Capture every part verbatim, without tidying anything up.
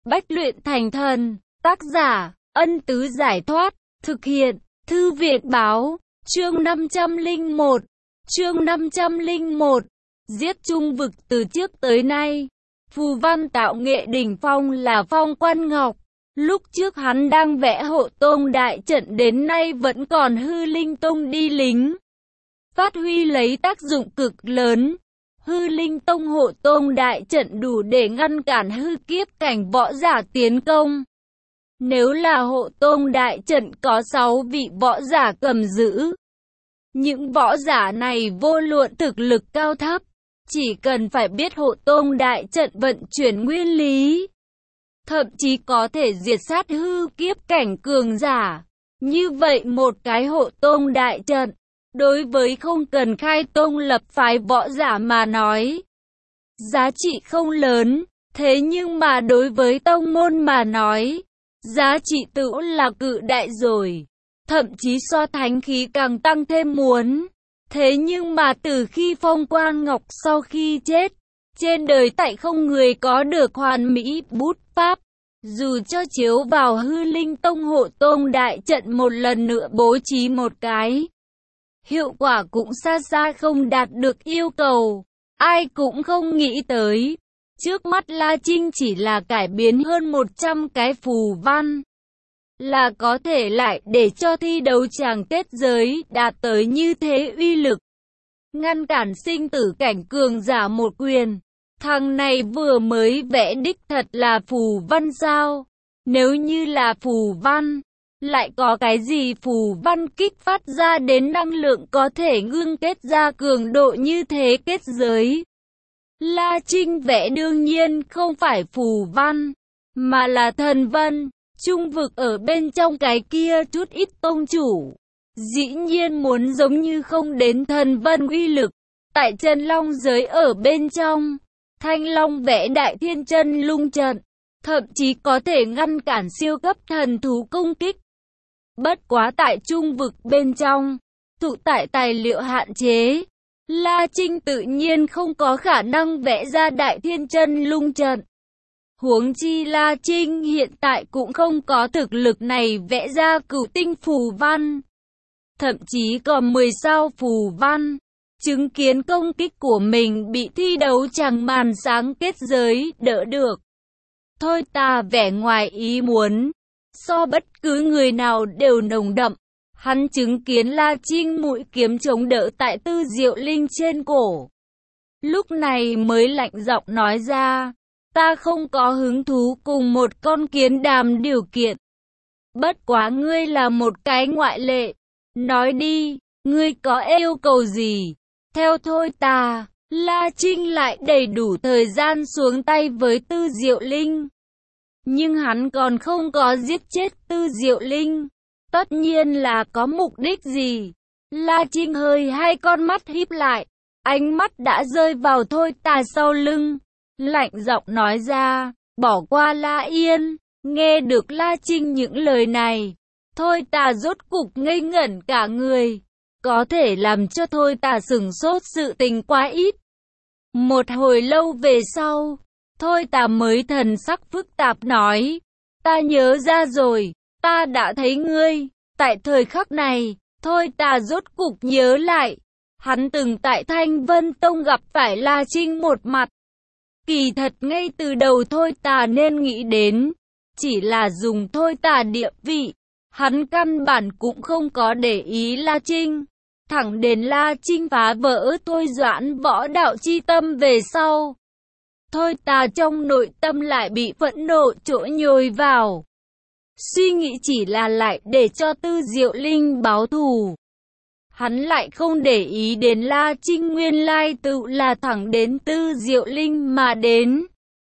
Bách luyện thành thần. Tác giả, Ân Tứ Giải Thoát. Thực hiện, Thư Viện Báo. Chương năm trăm lẻ một. Chương năm trăm lẻ một. Giết Trung Vực. Từ trước tới nay, phù văn tạo nghệ đỉnh phong là Phong Quan Ngọc. Lúc trước hắn đang vẽ Hộ Tông đại trận, đến nay vẫn còn Hư Linh Tông đi lính, phát huy lấy tác dụng cực lớn. Hư Linh Tông Hộ Tông đại trận đủ để ngăn cản hư kiếp cảnh võ giả tiến công. Nếu là Hộ Tông đại trận có sáu vị võ giả cầm giữ, những võ giả này vô luận thực lực cao thấp, chỉ cần phải biết Hộ Tông đại trận vận chuyển nguyên lý, thậm chí có thể diệt sát hư kiếp cảnh cường giả. Như vậy một cái Hộ Tông đại trận, đối với không cần khai tông lập phái võ giả mà nói, giá trị không lớn. Thế nhưng mà đối với tông môn mà nói, giá trị tựu là cự đại rồi. Thậm chí so thánh khí càng tăng thêm muốn. Thế nhưng mà từ khi Phong Quan Ngọc sau khi chết, trên đời tại không người có được hoàn mỹ bút pháp. Dù cho chiếu vào Hư Linh Tông Hộ Tông đại trận một lần nữa bố trí một cái, hiệu quả cũng xa xa không đạt được yêu cầu. Ai cũng không nghĩ tới, trước mắt La Trinh chỉ là cải biến hơn một trăm cái phù văn, là có thể lại để cho thi đấu chàng kết giới đạt tới như thế uy lực, ngăn cản sinh tử cảnh cường giả một quyền. Thằng này vừa mới vẽ đích thật là phù văn sao? Nếu như là phù văn, lại có cái gì phù văn kích phát ra đến năng lượng có thể ngưng kết ra cường độ như thế kết giới? La Trinh vẽ đương nhiên không phải phù văn, mà là thần vân. Trung vực ở bên trong cái kia chút ít tông chủ, dĩ nhiên muốn giống như không đến thần vân uy lực. Tại chân long giới ở bên trong, Thanh Long vẽ đại thiên chân lung trận, thậm chí có thể ngăn cản siêu cấp thần thú công kích. Bất quá tại trung vực bên trong, thụ tại tài liệu hạn chế, La Trinh tự nhiên không có khả năng vẽ ra đại thiên chân lung trận. Huống chi La Trinh hiện tại cũng không có thực lực này vẽ ra cửu tinh phù văn, thậm chí còn mười sao phù văn. Chứng kiến công kích của mình bị thi đấu chẳng màn sáng kết giới đỡ được. Thôi ta vẻ ngoài ý muốn, so bất cứ người nào đều nồng đậm. Hắn chứng kiến La Trinh mũi kiếm chống đỡ tại Tư Diệu Linh trên cổ, lúc này mới lạnh giọng nói ra, ta không có hứng thú cùng một con kiến đàm điều kiện. Bất quá ngươi là một cái ngoại lệ. Nói đi, ngươi có yêu cầu gì? Theo thôi ta, La Trinh lại đầy đủ thời gian xuống tay với Tư Diệu Linh. Nhưng hắn còn không có giết chết Tư Diệu Linh. Tất nhiên là có mục đích gì? La Trinh hơi hai con mắt híp lại, ánh mắt đã rơi vào thôi tà sau lưng. Lạnh giọng nói ra, bỏ qua La Yên. Nghe được La Trinh những lời này, thôi tà rốt cục ngây ngẩn cả người. Có thể làm cho thôi tà sửng sốt sự tình quá ít. Một hồi lâu về sau, thôi tà mới thần sắc phức tạp nói, ta nhớ ra rồi, ta đã thấy ngươi. Tại thời khắc này, thôi tà rốt cục nhớ lại, hắn từng tại Thanh Vân Tông gặp phải La Trinh một mặt. Kỳ thật ngay từ đầu thôi tà nên nghĩ đến, chỉ là dùng thôi tà địa vị, hắn căn bản cũng không có để ý La Trinh. Thẳng đến La Trinh phá vỡ Thôi Doãn võ đạo chi tâm về sau, thôi tà trong nội tâm lại bị phẫn nộ chỗ nhồi vào. Suy nghĩ chỉ là lại để cho Tư Diệu Linh báo thù. Hắn lại không để ý đến La Trinh nguyên lai tự là thẳng đến Tư Diệu Linh mà đến.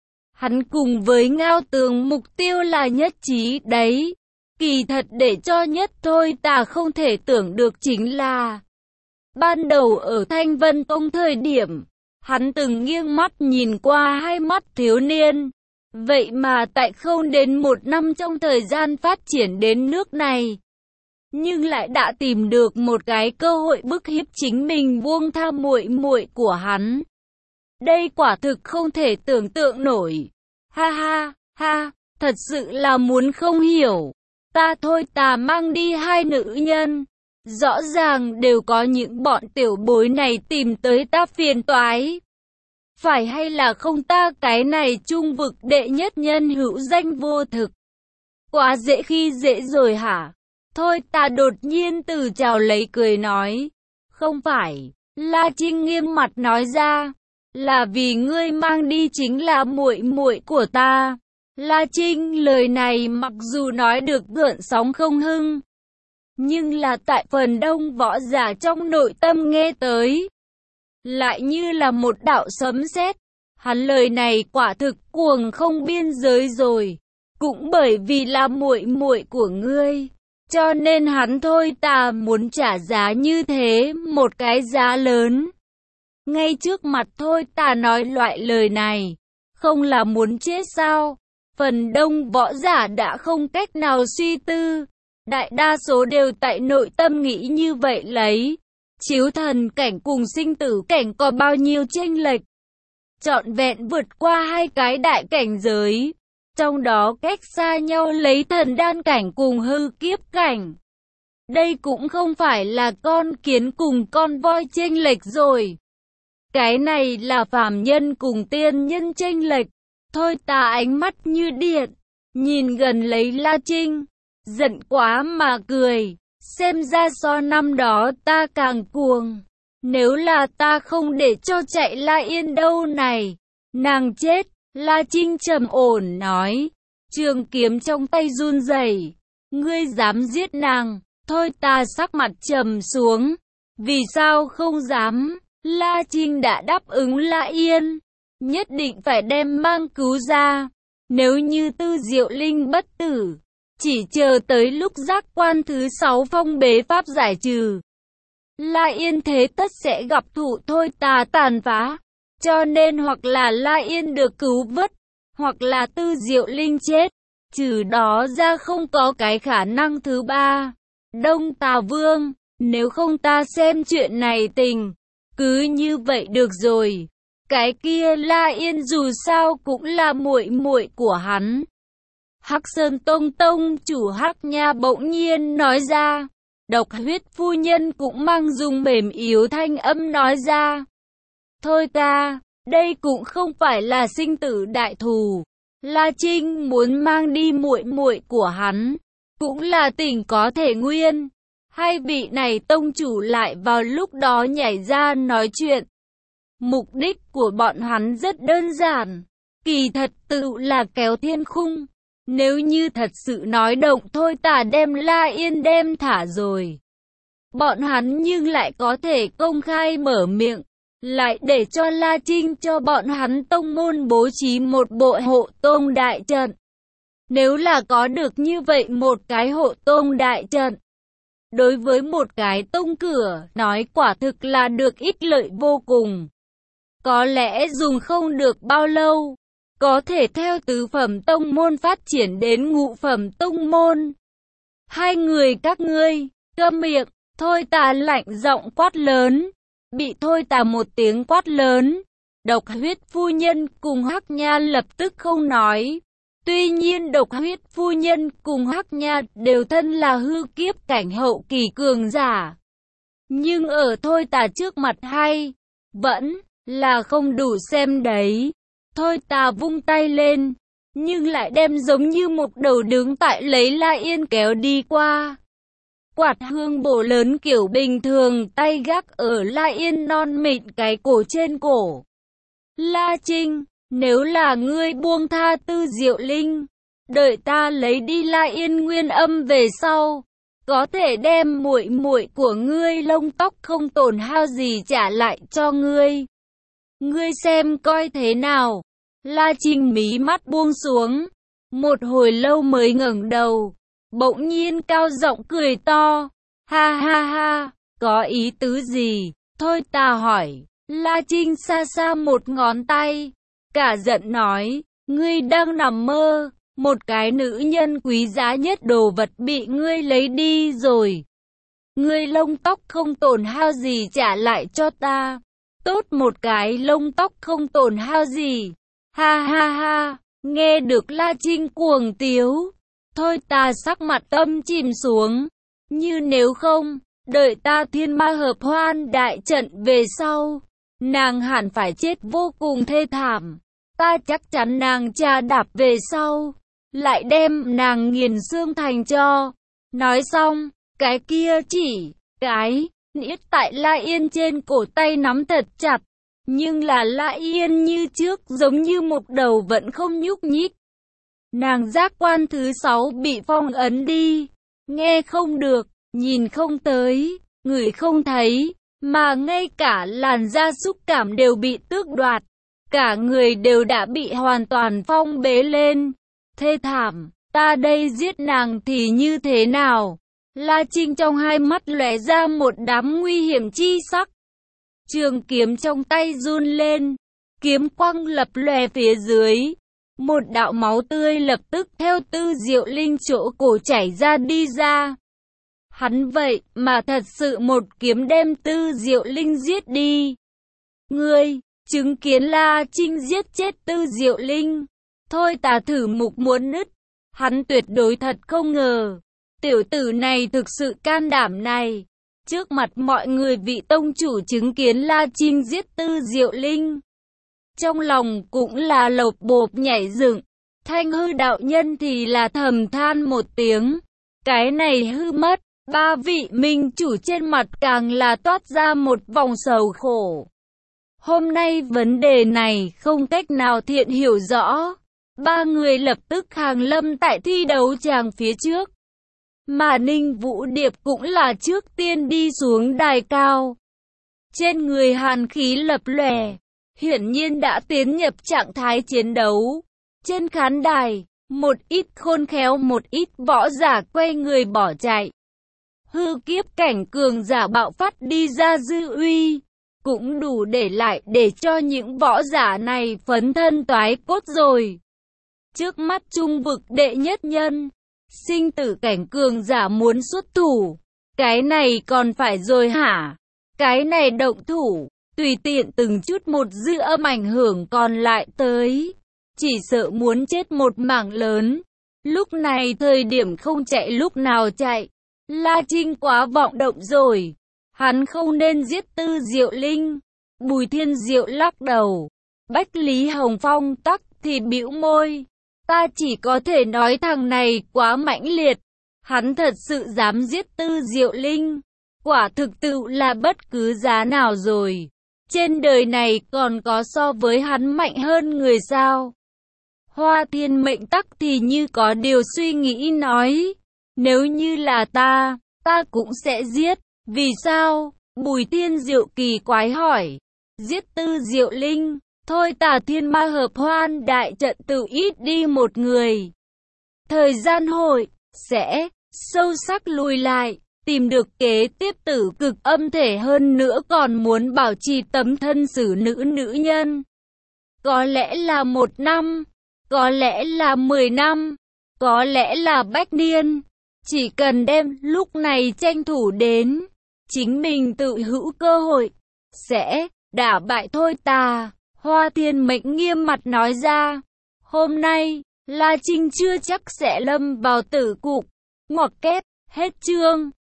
Hắn cùng với Ngao Tường mục tiêu là nhất trí đấy. Kỳ thật để cho nhất thôi tà không thể tưởng được chính là, ban đầu ở Thanh Vân Tông thời điểm, hắn từng nghiêng mắt nhìn qua hai mắt thiếu niên. Vậy mà tại không đến một năm trong thời gian phát triển đến nước này, nhưng lại đã tìm được một cái cơ hội bức hiếp chính mình buông tha muội muội của hắn. Đây quả thực không thể tưởng tượng nổi. Ha ha, ha, thật sự là muốn không hiểu. Ta thôi ta mang đi hai nữ nhân. Rõ ràng đều có những bọn tiểu bối này tìm tới ta phiền toái. Phải hay là không ta cái này trung vực đệ nhất nhân hữu danh vô thực. Quá dễ khi dễ rồi hả? Thôi ta đột nhiên từ chào lấy cười nói. Không phải, La Trinh nghiêm mặt nói ra. Là vì ngươi mang đi chính là muội muội của ta. La Trinh lời này mặc dù nói được gợn sóng không hưng, nhưng là tại phần đông võ giả trong nội tâm nghe tới, lại như là một đạo sấm sét. Hắn lời này quả thực cuồng không biên giới rồi. Cũng bởi vì là muội muội của ngươi, cho nên hắn thôi ta muốn trả giá như thế, một cái giá lớn. Ngay trước mặt thôi ta nói loại lời này, không là muốn chết sao? Phần đông võ giả đã không cách nào suy tư. Đại đa số đều tại nội tâm nghĩ như vậy lấy. Chiếu thần cảnh cùng sinh tử cảnh có bao nhiêu chênh lệch. Trọn vẹn vượt qua hai cái đại cảnh giới. Trong đó cách xa nhau lấy thần đan cảnh cùng hư kiếp cảnh. Đây cũng không phải là con kiến cùng con voi chênh lệch rồi. Cái này là phàm nhân cùng tiên nhân chênh lệch. Thôi ta ánh mắt như điện, nhìn gần lấy La Trinh, giận quá mà cười. Xem ra so năm đó ta càng cuồng. Nếu là ta không để cho chạy La Yên đâu này, nàng chết. La Trinh trầm ổn nói, trường kiếm trong tay run rẩy. Ngươi dám giết nàng? Thôi ta sắc mặt trầm xuống. Vì sao không dám? La Trinh đã đáp ứng La Yên, nhất định phải đem mang cứu ra. Nếu như Tư Diệu Linh bất tử, chỉ chờ tới lúc giác quan thứ sáu phong bế pháp giải trừ, La Yên thế tất sẽ gặp thụ thôi ta tàn phá. Cho nên hoặc là La Yên được cứu vớt, hoặc là Tư Diệu Linh chết. Trừ đó ra không có cái khả năng thứ ba. Đông Tà Vương, nếu không ta xem chuyện này tình, cứ như vậy được rồi. Cái kia La Yên dù sao cũng là muội muội của hắn. Hắc Sơn Tông Tông chủ Hắc Nha bỗng nhiên nói ra. Độc Huyết phu nhân cũng mang dùng mềm yếu thanh âm nói ra. Thôi ca, đây cũng không phải là sinh tử đại thù. La Trinh muốn mang đi muội muội của hắn, cũng là tình có thể nguyên. Hai vị này tông chủ lại vào lúc đó nhảy ra nói chuyện. Mục đích của bọn hắn rất đơn giản, kỳ thật tự là kéo thiên khung. Nếu như thật sự nói động thôi ta đem La Yên đem thả rồi, bọn hắn nhưng lại có thể công khai mở miệng, lại để cho La Trinh cho bọn hắn tông môn bố trí một bộ hộ tông đại trận. Nếu là có được như vậy một cái hộ tông đại trận, đối với một cái tông cửa, nói quả thực là được ích lợi vô cùng. Có lẽ dùng không được bao lâu, có thể theo tứ phẩm tông môn phát triển đến ngũ phẩm tông môn. Hai người các ngươi, câm miệng, thôi ta lạnh giọng quát lớn. Bị thôi ta một tiếng quát lớn, Độc Huyết phu nhân cùng Hắc Nha lập tức không nói. Tuy nhiên Độc Huyết phu nhân cùng Hắc Nha đều thân là hư kiếp cảnh hậu kỳ cường giả. Nhưng ở thôi ta trước mặt hay, vẫn là không đủ xem đấy. Thôi ta vung tay lên, nhưng lại đem giống như một đầu đứng tại lấy La Yên kéo đi qua. Quạt hương bổ lớn kiểu bình thường, tay gác ở La Yên non mịn cái cổ trên cổ. La Trinh, nếu là ngươi buông tha Tư Diệu Linh, đợi ta lấy đi La Yên nguyên âm về sau, có thể đem muội muội của ngươi lông tóc không tổn hao gì trả lại cho ngươi. Ngươi xem coi thế nào. La Trinh mí mắt buông xuống, một hồi lâu mới ngẩng đầu, bỗng nhiên cao giọng cười to. Ha ha ha, có ý tứ gì? Thôi ta hỏi. La Trinh xa xa một ngón tay, cả giận nói, ngươi đang nằm mơ, một cái nữ nhân quý giá nhất đồ vật bị ngươi lấy đi rồi. Ngươi lông tóc không tổn hao gì trả lại cho ta. Tốt một cái lông tóc không tổn hao gì. Ha ha ha, Nghe được La Trinh cuồng tiếu, thôi ta sắc mặt tâm chìm xuống. Như nếu không, đợi ta thiên ma hợp hoan đại trận về sau, nàng hẳn phải chết vô cùng thê thảm. Ta chắc chắn nàng trà đạp về sau, lại đem nàng nghiền xương thành cho. Nói xong, cái kia chỉ, cái, niết tại La Yên trên cổ tay nắm thật chặt. Nhưng là La Yên như trước giống như một đầu vẫn không nhúc nhích. Nàng giác quan thứ sáu bị phong ấn đi, nghe không được, nhìn không tới, ngửi không thấy, mà ngay cả làn da xúc cảm đều bị tước đoạt. Cả người đều đã bị hoàn toàn phong bế lên. Thê thảm, ta đây giết nàng thì như thế nào? La Trinh trong hai mắt lóe ra một đám nguy hiểm chi sắc. Trường kiếm trong tay run lên, kiếm quang lập lòe phía dưới. Một đạo máu tươi lập tức theo Tư Diệu Linh chỗ cổ chảy ra đi ra. Hắn vậy mà thật sự một kiếm đem Tư Diệu Linh giết đi. Ngươi, chứng kiến La Trinh giết chết Tư Diệu Linh. Thôi ta thử mục muốn nứt. Hắn tuyệt đối thật không ngờ. Tiểu tử này thực sự can đảm này. Trước mặt mọi người vị tông chủ chứng kiến La Trinh giết Tư Diệu Linh. Trong lòng cũng là lộc bộp nhảy dựng. Thanh hư đạo nhân thì là thầm than một tiếng. Cái này hư mất. Ba vị minh chủ trên mặt càng là toát ra một vòng sầu khổ. Hôm nay vấn đề này không cách nào thiện hiểu rõ. Ba người lập tức hàng lâm tại thi đấu tràng phía trước. Mà Ninh Vũ Điệp cũng là trước tiên đi xuống đài cao. Trên người hàn khí lập lòe, hiển nhiên đã tiến nhập trạng thái chiến đấu. Trên khán đài, một ít khôn khéo một ít võ giả quay người bỏ chạy. Hư kiếp cảnh cường giả bạo phát đi ra dư uy, cũng đủ để lại để cho những võ giả này phấn thân toái cốt rồi. Trước mắt trung vực đệ nhất nhân, sinh tử cảnh cường giả muốn xuất thủ, cái này còn phải rồi hả? Cái này động thủ, tùy tiện từng chút một dư âm ảnh hưởng còn lại tới, chỉ sợ muốn chết một mảng lớn. Lúc này thời điểm không chạy lúc nào chạy. La Trinh quá vọng động rồi, hắn không nên giết Tư Diệu Linh. Bùi Thiên Diệu lắc đầu, Bách Lý Hồng Phong tắc thì bĩu môi. Ta chỉ có thể nói thằng này quá mãnh liệt, hắn thật sự dám giết Tư Diệu Linh. Quả thực tự là bất cứ giá nào rồi. Trên đời này còn có so với hắn mạnh hơn người sao? Hoa Thiên Mệnh tắc thì như có điều suy nghĩ nói. Nếu như là ta, ta cũng sẽ giết. Vì sao? Bùi Thiên Diệu kỳ quái hỏi. Giết Tư Diệu Linh, thôi ta thiên ma hợp hoan đại trận tự ít đi một người. Thời gian hội, sẽ sâu sắc lùi lại, tìm được kế tiếp tử cực âm thể hơn nữa còn muốn bảo trì tấm thân xử nữ nữ nhân. Có lẽ là một năm, có lẽ là mười năm, có lẽ là bách niên. Chỉ cần đem lúc này tranh thủ đến, chính mình tự hữu cơ hội, sẽ đả bại thôi ta. Hoa Thiên Mệnh nghiêm mặt nói ra. Hôm nay, La Trinh chưa chắc sẽ lâm vào tử cục. Ngoặc kép, hết chương.